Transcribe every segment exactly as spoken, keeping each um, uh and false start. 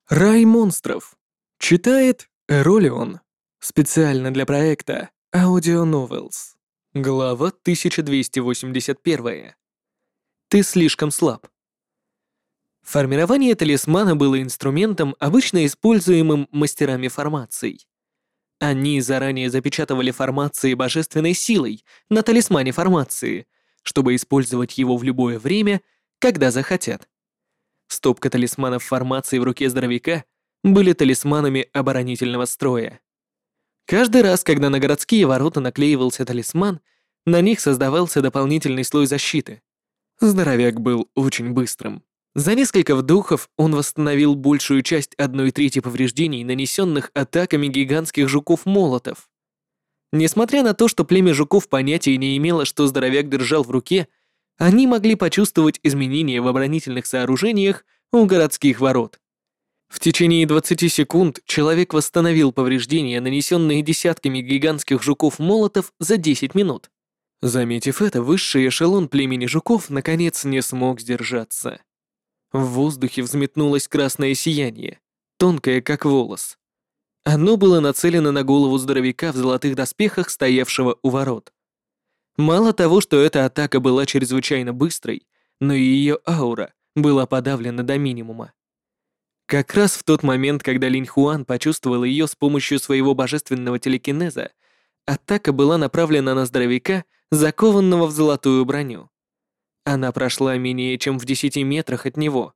Рай монстров. Читает Эролион. Специально для проекта Audio Novels. Глава тысяча двести восемьдесят один. Ты слишком слаб. Формирование талисмана было инструментом, обычно используемым мастерами формаций. Они заранее запечатывали формации божественной силой на талисмане формации, чтобы использовать его в любое время, когда захотят. Стопка талисманов формации в руке здоровяка были талисманами оборонительного строя. Каждый раз, когда на городские ворота наклеивался талисман, на них создавался дополнительный слой защиты. Здоровяк был очень быстрым. За несколько вдохов он восстановил большую часть одной трети повреждений, нанесенных атаками гигантских жуков-молотов. Несмотря на то, что племя жуков понятия не имело, что здоровяк держал в руке, они могли почувствовать изменения в оборонительных сооружениях у городских ворот. В течение двадцати секунд человек восстановил повреждения, нанесенные десятками гигантских жуков-молотов, за десять минут. Заметив это, высший эшелон племени жуков наконец не смог сдержаться. В воздухе взметнулось красное сияние, тонкое как волос. Оно было нацелено на голову здоровяка в золотых доспехах, стоявшего у ворот. Мало того, что эта атака была чрезвычайно быстрой, но и ее аура была подавлена до минимума. Как раз в тот момент, когда Линь Хуан почувствовал ее с помощью своего божественного телекинеза, атака была направлена на здоровяка, закованного в золотую броню. Она прошла менее чем в десяти метрах от него.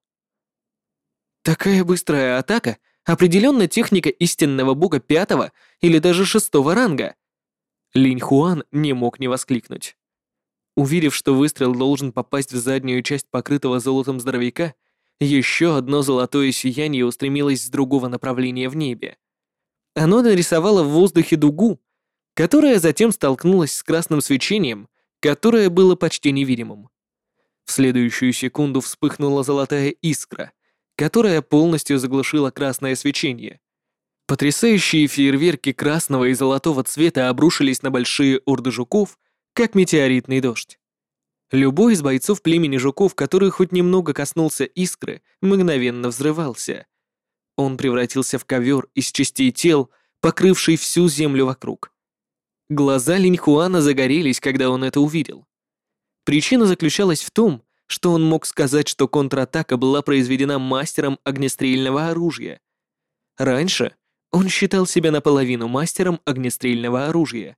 Такая быстрая атака определенно техника истинного бога пятого или даже шестого ранга. Линь Хуан не мог не воскликнуть. Увидев, что выстрел должен попасть в заднюю часть покрытого золотом здоровяка, еще одно золотое сияние устремилось с другого направления в небе. Оно нарисовало в воздухе дугу, которая затем столкнулась с красным свечением, которое было почти невидимым. В следующую секунду вспыхнула золотая искра, которая полностью заглушила красное свечение. Потрясающие фейерверки красного и золотого цвета обрушились на большие орды жуков, как метеоритный дождь. Любой из бойцов племени жуков, который хоть немного коснулся искры, мгновенно взрывался. Он превратился в ковер из частей тел, покрывший всю землю вокруг. Глаза Линь Хуана загорелись, когда он это увидел. Причина заключалась в том, что он мог сказать, что контратака была произведена мастером огнестрельного оружия. Раньше он считал себя наполовину мастером огнестрельного оружия.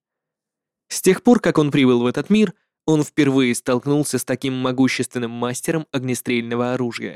С тех пор, как он прибыл в этот мир, он впервые столкнулся с таким могущественным мастером огнестрельного оружия.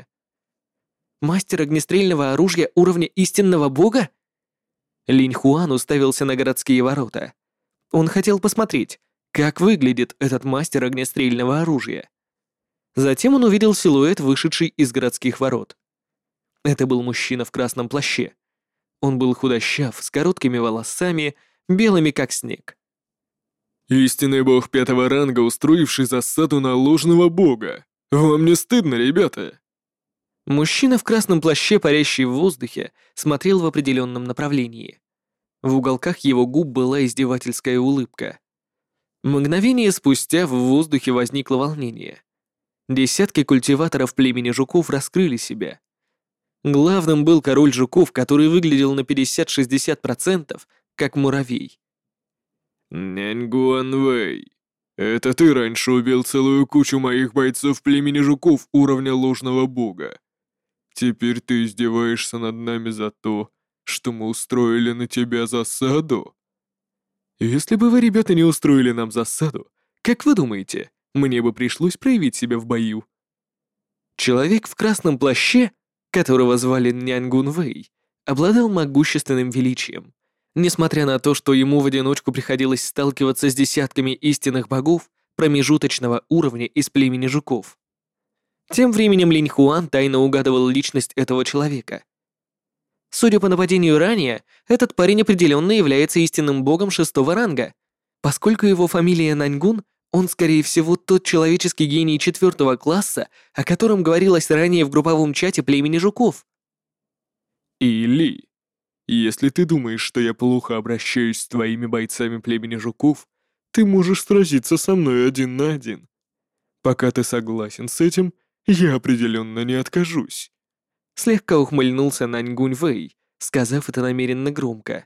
Мастер огнестрельного оружия уровня истинного бога? Линь Хуан уставился на городские ворота. Он хотел посмотреть, как выглядит этот мастер огнестрельного оружия. Затем он увидел силуэт, вышедший из городских ворот. Это был мужчина в красном плаще. Он был худощав, с короткими волосами, белыми как снег. «Истинный бог пятого ранга, устроивший засаду на ложного бога. Вам не стыдно, ребята?» Мужчина в красном плаще, парящий в воздухе, смотрел в определенном направлении. В уголках его губ была издевательская улыбка. Мгновение спустя в воздухе возникло волнение. Десятки культиваторов племени жуков раскрыли себя. Главным был король жуков, который выглядел на пятьдесят-шестьдесят процентов как муравей. «Няньгуан Вэй, это ты раньше убил целую кучу моих бойцов племени жуков уровня ложного бога. Теперь ты издеваешься над нами за то, что мы устроили на тебя засаду? Если бы вы, ребята, не устроили нам засаду, как вы думаете, мне бы пришлось проявить себя в бою?» Человек в красном плаще, которого звали Нянгун Вэй, обладал могущественным величием. Несмотря на то, что ему в одиночку приходилось сталкиваться с десятками истинных богов промежуточного уровня из племени жуков. Тем временем Линь Хуан тайно угадывал личность этого человека. Судя по нападению ранее, этот парень определенно является истинным богом шестого ранга. Поскольку его фамилия Наньгун, он, скорее всего, тот человеческий гений четвертого класса, о котором говорилось ранее в групповом чате племени жуков. «Или, если ты думаешь, что я плохо обращаюсь с твоими бойцами племени жуков, ты можешь сразиться со мной один на один. Пока ты согласен с этим, я определенно не откажусь». Слегка ухмыльнулся Наньгунь Вэй, сказав это намеренно громко.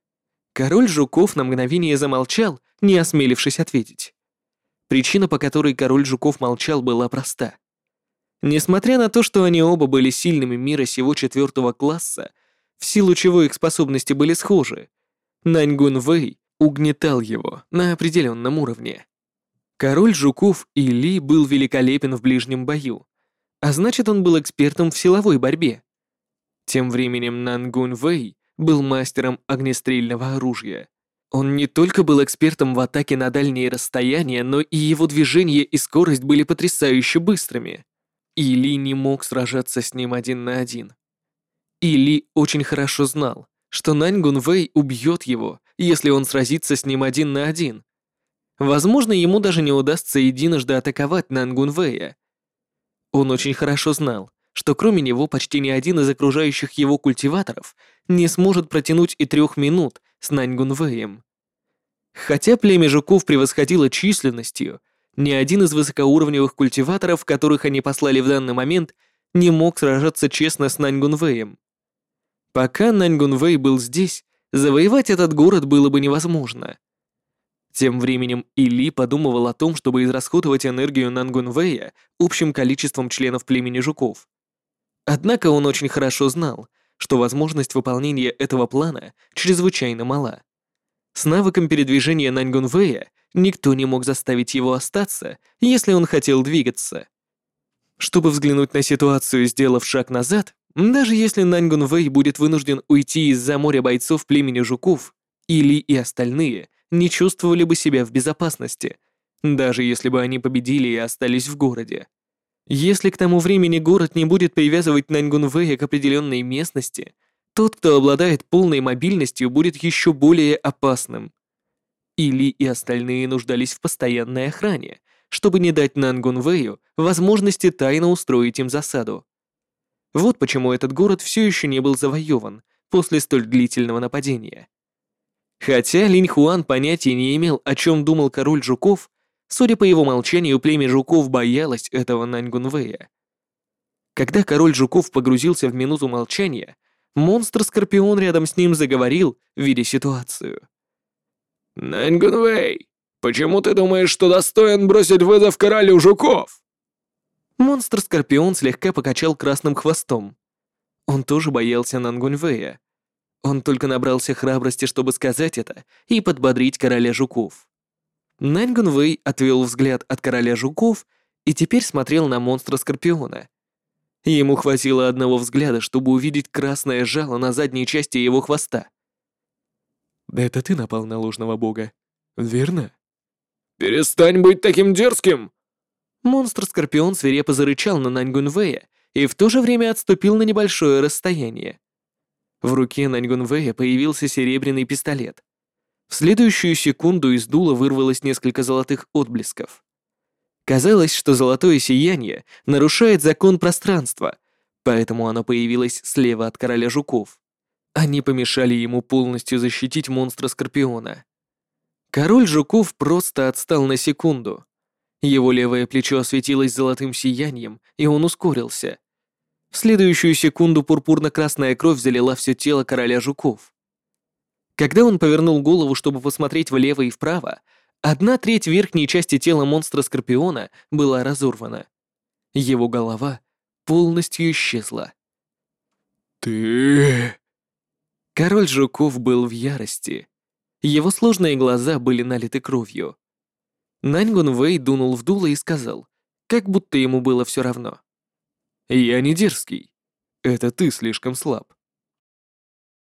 Король жуков на мгновение замолчал, не осмелившись ответить. Причина, по которой король жуков молчал, была проста. Несмотря на то, что они оба были сильными мира сего четвертого класса, в силу чего их способности были схожи, Наньгун Вэй угнетал его на определенном уровне. Король жуков И Ли был великолепен в ближнем бою, а значит, он был экспертом в силовой борьбе. Тем временем Нангун Вэй был мастером огнестрельного оружия. Он не только был экспертом в атаке на дальние расстояния, но и его движения и скорость были потрясающе быстрыми. И Ли не мог сражаться с ним один на один. И Ли очень хорошо знал, что Наньгун Вэй убьет его, если он сразится с ним один на один. Возможно, ему даже не удастся единожды атаковать Нангун Вэя. Он очень хорошо знал, что кроме него почти ни один из окружающих его культиваторов не сможет протянуть и трех минут с Наньгун Вэем. Хотя племя жуков превосходило численностью, ни один из высокоуровневых культиваторов, которых они послали в данный момент, не мог сражаться честно с Наньгун Вэем. Пока Наньгун Вэй был здесь, завоевать этот город было бы невозможно. Тем временем И Ли подумывал о том, чтобы израсходовать энергию Нангун Вэя общим количеством членов племени жуков. Однако он очень хорошо знал, что возможность выполнения этого плана чрезвычайно мала. С навыком передвижения Нангун Вэя никто не мог заставить его остаться, если он хотел двигаться. Чтобы взглянуть на ситуацию, сделав шаг назад, даже если Нангун Вэй будет вынужден уйти из-за моря бойцов племени жуков, И Ли и остальные не чувствовали бы себя в безопасности, даже если бы они победили и остались в городе. Если к тому времени город не будет привязывать Нангун Вэя к определенной местности, тот, кто обладает полной мобильностью, будет еще более опасным. И Ли и остальные нуждались в постоянной охране, чтобы не дать Нангун Вэю возможности тайно устроить им засаду. Вот почему этот город все еще не был завоеван после столь длительного нападения. Хотя Линь Хуан понятия не имел, о чем думал король жуков, судя по его молчанию, племя жуков боялось этого Наньгун Вэя. Когда король жуков погрузился в минуту молчания, монстр-скорпион рядом с ним заговорил, видя ситуацию. «Наньгун Вэй, почему ты думаешь, что достоин бросить вызов королю жуков?» Монстр-скорпион слегка покачал красным хвостом. Он тоже боялся Нангун Вэя. Он только набрался храбрости, чтобы сказать это и подбодрить короля жуков. Наньгун Вэй отвел взгляд от короля жуков и теперь смотрел на монстра-скорпиона. Ему хватило одного взгляда, чтобы увидеть красное жало на задней части его хвоста. «Это ты напал на ложного бога, верно?» «Перестань быть таким дерзким!» Монстр-скорпион свирепо зарычал на Наньгун Вэя и в то же время отступил на небольшое расстояние. В руке Наньгун Вэя появился серебряный пистолет. В следующую секунду из дула вырвалось несколько золотых отблесков. Казалось, что золотое сияние нарушает закон пространства, поэтому оно появилось слева от короля жуков. Они помешали ему полностью защитить монстра-скорпиона. Король жуков просто отстал на секунду. Его левое плечо осветилось золотым сиянием, и он ускорился. В следующую секунду пурпурно-красная кровь залила все тело короля жуков. Когда он повернул голову, чтобы посмотреть влево и вправо, одна треть верхней части тела монстра-скорпиона была разорвана. Его голова полностью исчезла. «Ты...» Король жуков был в ярости. Его сложные глаза были налиты кровью. Наньгун Вэй дунул в дуло и сказал, как будто ему было все равно. «Я не дерзкий. Это ты слишком слаб».